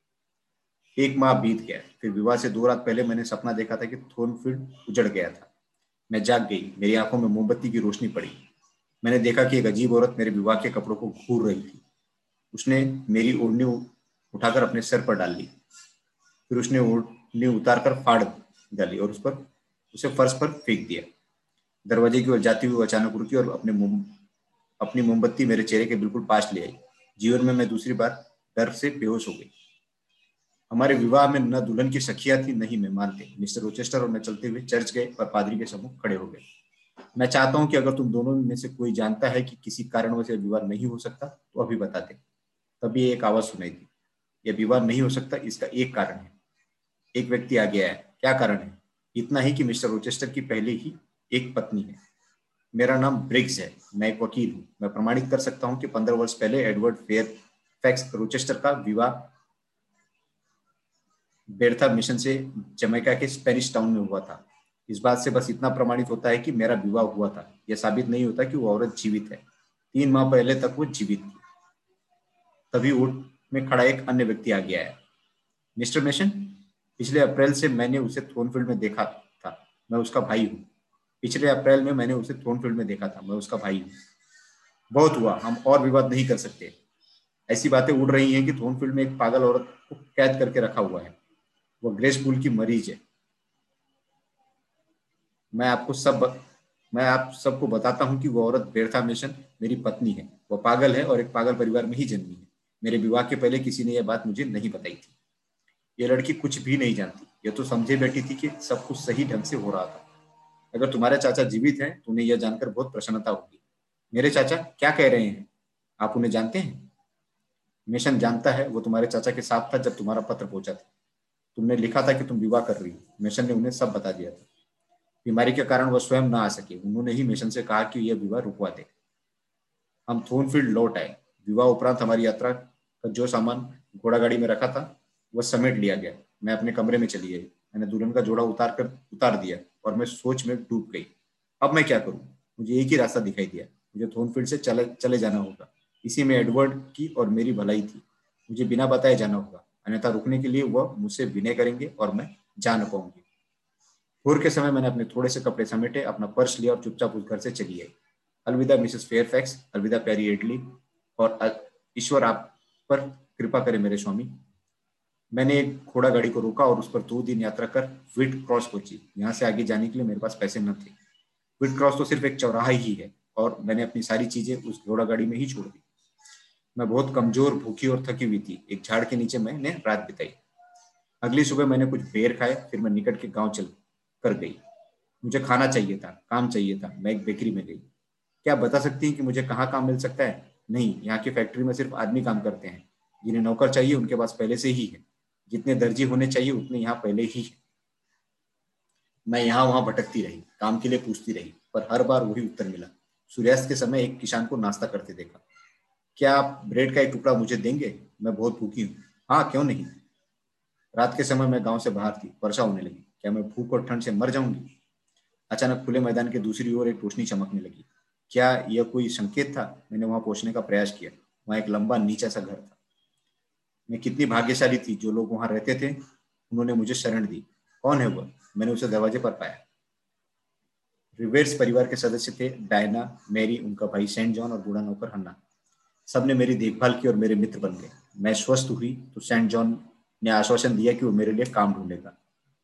एक माह बीत गया। फिर विवाह से दो रात पहले मैंने सपना देखा था कि थोर्नफील्ड उजड़ गया था। मैं जाग गई। मेरी आंखों में मोमबत्ती की रोशनी पड़ी। मैंने देखा कि एक अजीब औरत मेरे विवाह के कपड़ों को घूर रही थी। उसने मेरी ओढ़नी उठाकर अपने सर पर डाल ली। फिर उसने ओढ़नी उतार कर फाड़ डाली और उस पर उसे फर्श पर फेंक दिया। दरवाजे की ओर जाती हुई अचानक रुकी और अपने मोम अपनी मोमबत्ती मेरे चेहरे के बिल्कुल पास ले आई। जीवन में मैं दूसरी बार डर से बेहोश हो गई। हमारे विवाह में न दुल्हन की सखियां थी, न ही मेहमान थे। मिस्टर रोचेस्टर और मैं चलते हुए चर्च गए और पादरी के सम्मुख खड़े हो गए। मैं चाहता हूं कि अगर तुम दोनों में से कोई जानता है कि किसी कारणवश यह विवाह नहीं हो सकता तो अभी बता दे। तभी एक आवाज सुनाई दी। यह विवाह नहीं हो सकता, इसका एक कारण है। एक व्यक्ति आ गया है। क्या कारण है? इतना ही कि मिस्टर रोचेस्टर की पहले ही एक पत्नी है। मेरा नाम ब्रिग्स है। मैं एक वकील हूँ। मैं प्रमाणित कर सकता हूँ कि पंद्रह वर्ष पहले एडवर्ड फेयरफैक्स रोचेस्टर का विवाह बेरथा मिशन से जमैका के स्पेनिश टाउन में हुआ था। इस बात से बस इतना प्रमाणित होता है कि मेरा विवाह हुआ था। यह साबित नहीं होता कि वो औरत जीवित है। तीन माह पहले तक वो जीवित थी। तभी ऊँट में खड़ा एक अन्य व्यक्ति आ गया है। मिस्टर मेशन, पिछले अप्रैल से मैंने उसे थोर्नफील्ड में देखा था, मैं उसका भाई हूँ। पिछले अप्रैल में मैंने उसे थोर्नफील्ड में देखा था, मैं उसका भाई हूँ। बहुत हुआ, हम और विवाद नहीं कर सकते। ऐसी बातें उड़ रही हैं कि थोर्नफील्ड में एक पागल औरत को कैद करके रखा हुआ है। वो ग्रेस पूल की मरीज है। मैं आपको सब मैं आप सबको बताता हूँ कि वो औरत बेर्था मेसन मेरी पत्नी है। वो पागल है और एक पागल परिवार में ही जन्मी है। मेरे विवाह के पहले किसी ने यह बात मुझे नहीं बताई थी। ये लड़की कुछ भी नहीं जानती। ये तो समझे बैठी थी कि सब कुछ सही ढंग से हो रहा था। अगर तुम्हारे चाचा जीवित हैं तो उन्हें यह जानकर बहुत प्रसन्नता होगी। मेरे चाचा क्या कह रहे हैं? आप उन्हें जानते हैं? मेशन जानता है। वो तुम्हारे चाचा के साथ था जब तुम्हारा पत्र पहुंचा था। तुमने लिखा था कि तुम विवाह कर रही हो। मेशन ने उन्हें सब बता दिया था। बीमारी के कारण वह स्वयं न आ सके। उन्होंने ही मेशन से कहा कि यह विवाह रुकवा दे। हम थोर्नफील्ड लौट आए। विवाह उपरांत हमारी यात्रा का जो सामान घोड़ा गाड़ी में रखा था वह समेट लिया गया। मैं अपने कमरे में चली गई। मैंने दुल्हन का जोड़ा उतार कर उतार दिया और मैं सोच में डूब गई। अब मैं क्या करूं? मुझे एक ही रास्ता दिखाई दिया। मुझे थोर्नफील्ड से चले चले जाना होगा। इसी में एडवर्ड की और मेरी भलाई थी। मुझे बिना बताए जाना होगा, अन्यथा रुकने के लिए वह मुझसे विनय करेंगे और मैं जा न पाऊंगी। भोर के समय मैंने अपने थोड़े से कपड़े समेटे, अपना पर्स लिया और चुपचाप उस घर से चली आई। अलविदा मिसेस फेयरफैक्स, अलविदा प्यारी एडली, और ईश्वर आप पर कृपा करे मेरे स्वामी। मैंने एक घोड़ा गाड़ी को रोका और उस पर दो दिन यात्रा कर व्हीट क्रॉस पहुंची। यहाँ से आगे जाने के लिए मेरे पास पैसे न थे। व्हीट क्रॉस तो सिर्फ एक चौराहा ही है और मैंने अपनी सारी चीजें उस घोड़ा गाड़ी में ही छोड़ दी। मैं बहुत कमजोर, भूखी और थकी हुई थी। एक झाड़ के नीचे मैंने रात बिताई। अगली सुबह मैंने कुछ बेर खाए, फिर मैं निकट के गांव चल कर गई। मुझे खाना चाहिए था, काम चाहिए था। मैं एक बेकरी में गई। क्या आप बता सकती हैं कि मुझे कहाँ काम मिल सकता है? नहीं, यहाँ की फैक्ट्री में सिर्फ आदमी काम करते हैं। जिन्हें नौकर चाहिए उनके पास पहले से ही है। जितने दर्जी होने चाहिए उतने यहाँ पहले ही है। मैं यहाँ वहां भटकती रही, काम के लिए पूछती रही, पर हर बार वही उत्तर मिला। सूर्यास्त के समय एक किसान को नाश्ता करते देखा। क्या आप ब्रेड का एक टुकड़ा मुझे देंगे? मैं बहुत भूखी हूँ। हाँ, क्यों नहीं। रात के समय मैं गांव से बाहर थी। वर्षा होने लगी। क्या मैं भूख और ठंड से मर जाऊंगी? अचानक खुले मैदान के दूसरी ओर एक रोशनी चमकने लगी। क्या यह कोई संकेत था? मैंने वहां पहुंचने का प्रयास किया। वहां एक लंबा नीचा सा घर था। मैं कितनी भाग्यशाली थी। जो लोग वहां रहते थे उन्होंने मुझे शरण दी। कौन है वह? मैंने उसे दरवाजे पर पाया। रिवेर्स परिवार के सदस्य थे। डायना, मैरी, उनका भाई सेंट जॉन और बूढ़ा नौकर हन्ना। सबने मेरी देखभाल की और मेरे मित्र बन गए। मैं स्वस्थ हुई तो सेंट जॉन ने आश्वासन दिया कि वो मेरे लिए काम ढूंढेगा।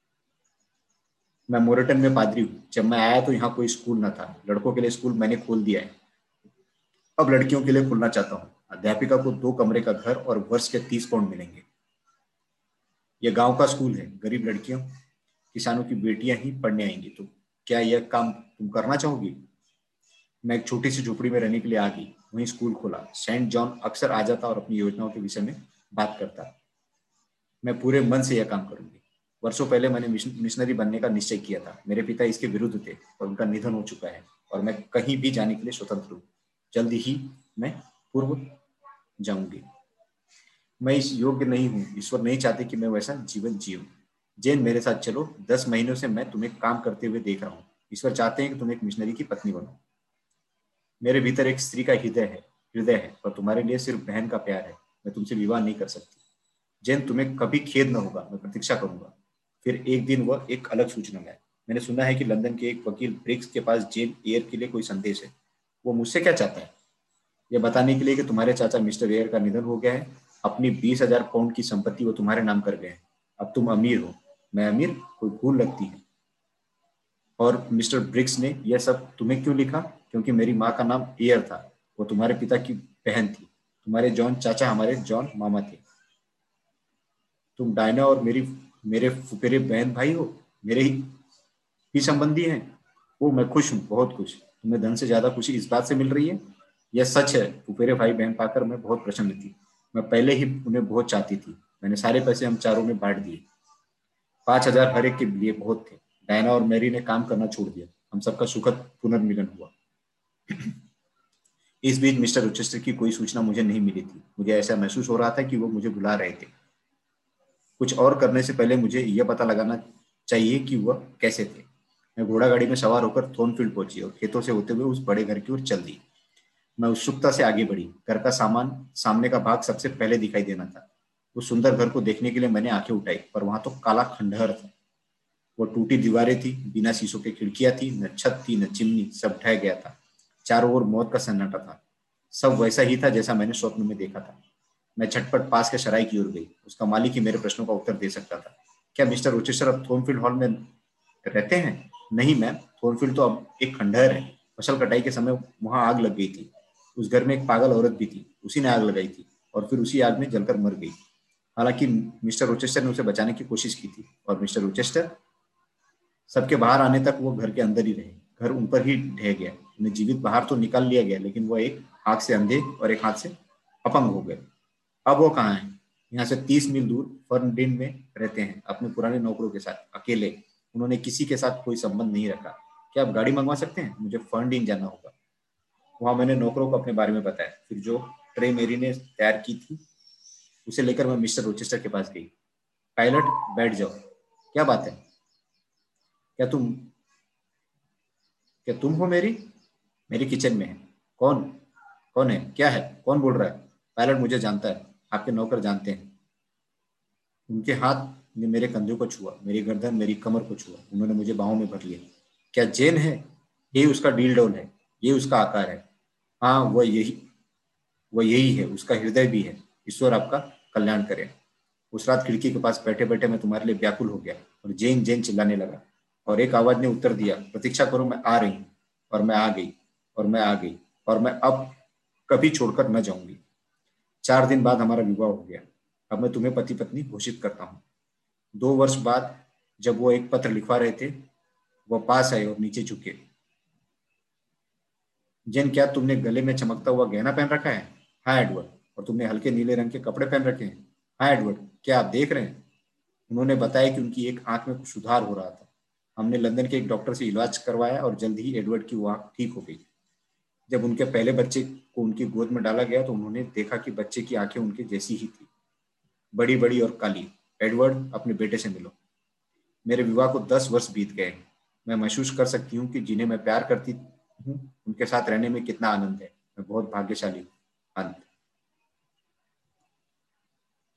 मैं मोरेटन में पादरी हूँ। जब मैं आया तो यहाँ कोई स्कूल न था। लड़कों के लिए स्कूल मैंने खोल दिया है। अब लड़कियों के लिए खोलना चाहता हूँ। अध्यापिका को दो कमरे का घर और वर्ष के तीस पाउंड मिलेंगे। यह गांव का स्कूल है। गरीब लड़कियों, किसानों की बेटियां ही पढ़ने आएंगी। तो क्या यह काम तुम करना चाहोगी? मैं एक छोटी सी झोपड़ी में रहने के लिए आ गई। वहीं स्कूल खोला। सेंट जॉन अक्सर आ जाता और अपनी योजनाओं के विषय में बात करता। मैं पूरे मन से यह काम करूंगी। वर्षों पहले मैंने मिशनरी बनने का निश्चय किया था। मेरे पिता इसके विरुद्ध थे और उनका निधन हो चुका है और मैं कहीं भी जाने के लिए स्वतंत्र हूँ। जल्दी ही मैं पूर्व जाऊंगी। मैं इस योग्य नहीं हूँ। ईश्वर नहीं चाहते कि मैं वैसा जीवन जीऊं। जेन, मेरे साथ चलो। दस महीनों से मैं तुम्हें काम करते हुए देख रहा हूँ। ईश्वर चाहते हैं कि तुम एक मिशनरी की पत्नी बनो। मेरे भीतर एक स्त्री का हृदय है हृदय है और तुम्हारे लिए सिर्फ बहन का प्यार है। मैं तुमसे विवाह नहीं कर सकती। जैन, तुम्हें कभी खेद न होगा। मैं प्रतीक्षा करूंगा। फिर एक दिन वह एक अलग सूचना लाया। मैंने सुना है कि लंदन के एक वकील ब्रिक्स के पास जेन एयर के लिए कोई संदेश है। वो मुझसे क्या चाहता है? यह बताने के लिए कि तुम्हारे चाचा मिस्टर एयर का निधन हो गया है। अपनी बीस हजार पाउंड की संपत्ति वो तुम्हारे नाम कर गए हैं। अब तुम अमीर हो। मैं अमीर? कोई भूल लगती है। और मिस्टर ब्रिक्स ने यह सब तुम्हें क्यों लिखा? क्योंकि मेरी माँ का नाम एयर था। वो तुम्हारे पिता की बहन थी। तुम्हारे जॉन चाचा हमारे जॉन मामा थे। तुम डायना और मेरी मेरे फुफेरे बहन भाई हो। मेरे ही, ही संबंधी हैं। वो मैं खुश हूँ, बहुत खुश। तुम्हें धन से ज्यादा खुशी इस बात से मिल रही है? यह सच है। फुफेरे भाई बहन पाकर मैं बहुत प्रसन्न थी। मैं पहले ही उन्हें बहुत चाहती थी। मैंने सारे पैसे हम चारों में बांट दिए। पांच हजार हर एक के लिए बहुत थे। डायना और मैरी ने काम करना छोड़ दिया। हम सबका सुखद पुनर्मिलन हुआ। इस बीच मिस्टर रोचेस्टर की कोई सूचना मुझे नहीं मिली थी। मुझे ऐसा महसूस हो रहा था कि वो मुझे बुला रहे थे। कुछ और करने से पहले मुझे यह पता लगाना चाहिए कि वह कैसे थे। मैं घोड़ा गाड़ी में सवार होकर थोर्नफील्ड पहुंची और खेतों से होते हुए उस बड़े घर की ओर चल दी। मैं उत्सुकता से आगे बढ़ी। घर का सामान सामने का भाग सबसे पहले दिखाई देना था। उस सुंदर घर को देखने के लिए मैंने आंखें उठाई, पर वहां तो काला खंडहर था। वो टूटी दीवारें थी, बिना शीशों के खिड़कियां थी, न छत थी न चिमनी, सब ढह गया था। चारों ओर मौत का सन्नाटा था। सब वैसा ही था जैसा मैंने स्वप्न में देखा था। मैं झटपट पास के सराय की ओर गई। उसका मालिक ही मेरे प्रश्नों का उत्तर दे सकता था। क्या मिस्टर रोचेस्टर अब थोर्नफील्ड हॉल में रहते हैं? नहीं मैम, थोर्नफील्ड तो अब एक खंडहर है। फसल कटाई के समय वहां आग लग गई थी। उस घर में एक पागल औरत भी थी, उसी ने आग लगाई थी और फिर उसी आग में जलकर मर गई। हालांकि मिस्टर रोचेस्टर ने उसे बचाने की कोशिश की थी, और मिस्टर रोचेस्टर सबके बाहर आने तक वो घर के अंदर ही रहे। घर उन पर ही ढह गया। उन्हें जीवित बाहर तो निकाल लिया गया, लेकिन वो एक हाथ से अंधे और एक हाथ से अपंग हो गए। अब वो कहाँ हैं? यहाँ से तीस मील दूर फर्नडीन में रहते हैं, अपने पुराने नौकरों के साथ, अकेले। उन्होंने किसी के साथ कोई संबंध नहीं रखा। क्या आप गाड़ी मंगवा सकते हैं? मुझे फर्नडीन जाना होगा। वहां मैंने नौकरों को अपने बारे में बताया। फिर जो ट्रे मेरी ने तैयार की थी उसे लेकर मैं मिस्टर रोचेस्टर के पास गई। पायलट, बैठ जाओ। क्या बात है? क्या तुम क्या तुम हो मेरी? मेरी किचन में है। कौन? कौन है? क्या है? कौन बोल रहा है? पायलट, मुझे जानता है। आपके नौकर जानते हैं। उनके हाथ ने मेरे कंधे को छुआ, मेरी गर्दन, मेरी कमर को छुआ। उन्होंने मुझे बाहों में भर लिया। क्या जेन है? ये उसका डील डॉल है। ये उसका आकार है। हाँ, वह यही वह यही है। उसका हृदय भी है। ईश्वर आपका कल्याण करे। उस रात खिड़की के पास बैठे बैठे मैं तुम्हारे लिए व्याकुल हो गया। और जेन जेन चिल्लाने लगा। और एक आवाज ने उत्तर दिया, प्रतीक्षा करो, मैं आ रही हूँ। और मैं आ गई। और मैं आ गई। और मैं अब कभी छोड़कर न जाऊंगी। चार दिन बाद हमारा विवाह हो गया। अब मैं तुम्हें पति पत्नी घोषित करता हूँ। दो वर्ष बाद जब वो एक पत्र लिखवा रहे थे, वह पास आए और नीचे झुके। जेन, क्या तुमने गले में चमकता हुआ गहना पहन रखा है? हाँ एडवर्ड। और तुमने हल्के नीले रंग के कपड़े पहन रखे हैं? हाँ एडवर्ड। क्या आप देख रहे हैं? उन्होंने बताया कि उनकी एक आंख में कुछ सुधार हो रहा था। हमने लंदन के एक डॉक्टर से इलाज करवाया और जल्द ही एडवर्ड की वो आंख ठीक हो गई। जब उनके पहले बच्चे को उनकी गोद में डाला गया तो उन्होंने देखा कि बच्चे की आंखें उनके जैसी ही थी, बड़ी बड़ी और काली। एडवर्ड, अपने बेटे से मिलो। मेरे विवाह को दस वर्ष बीत गए हैं। मैं महसूस कर सकती हूँ कि जिन्हें मैं प्यार करती हूँ उनके साथ रहने में कितना आनंद है। मैं बहुत भाग्यशाली हूँ। अंत।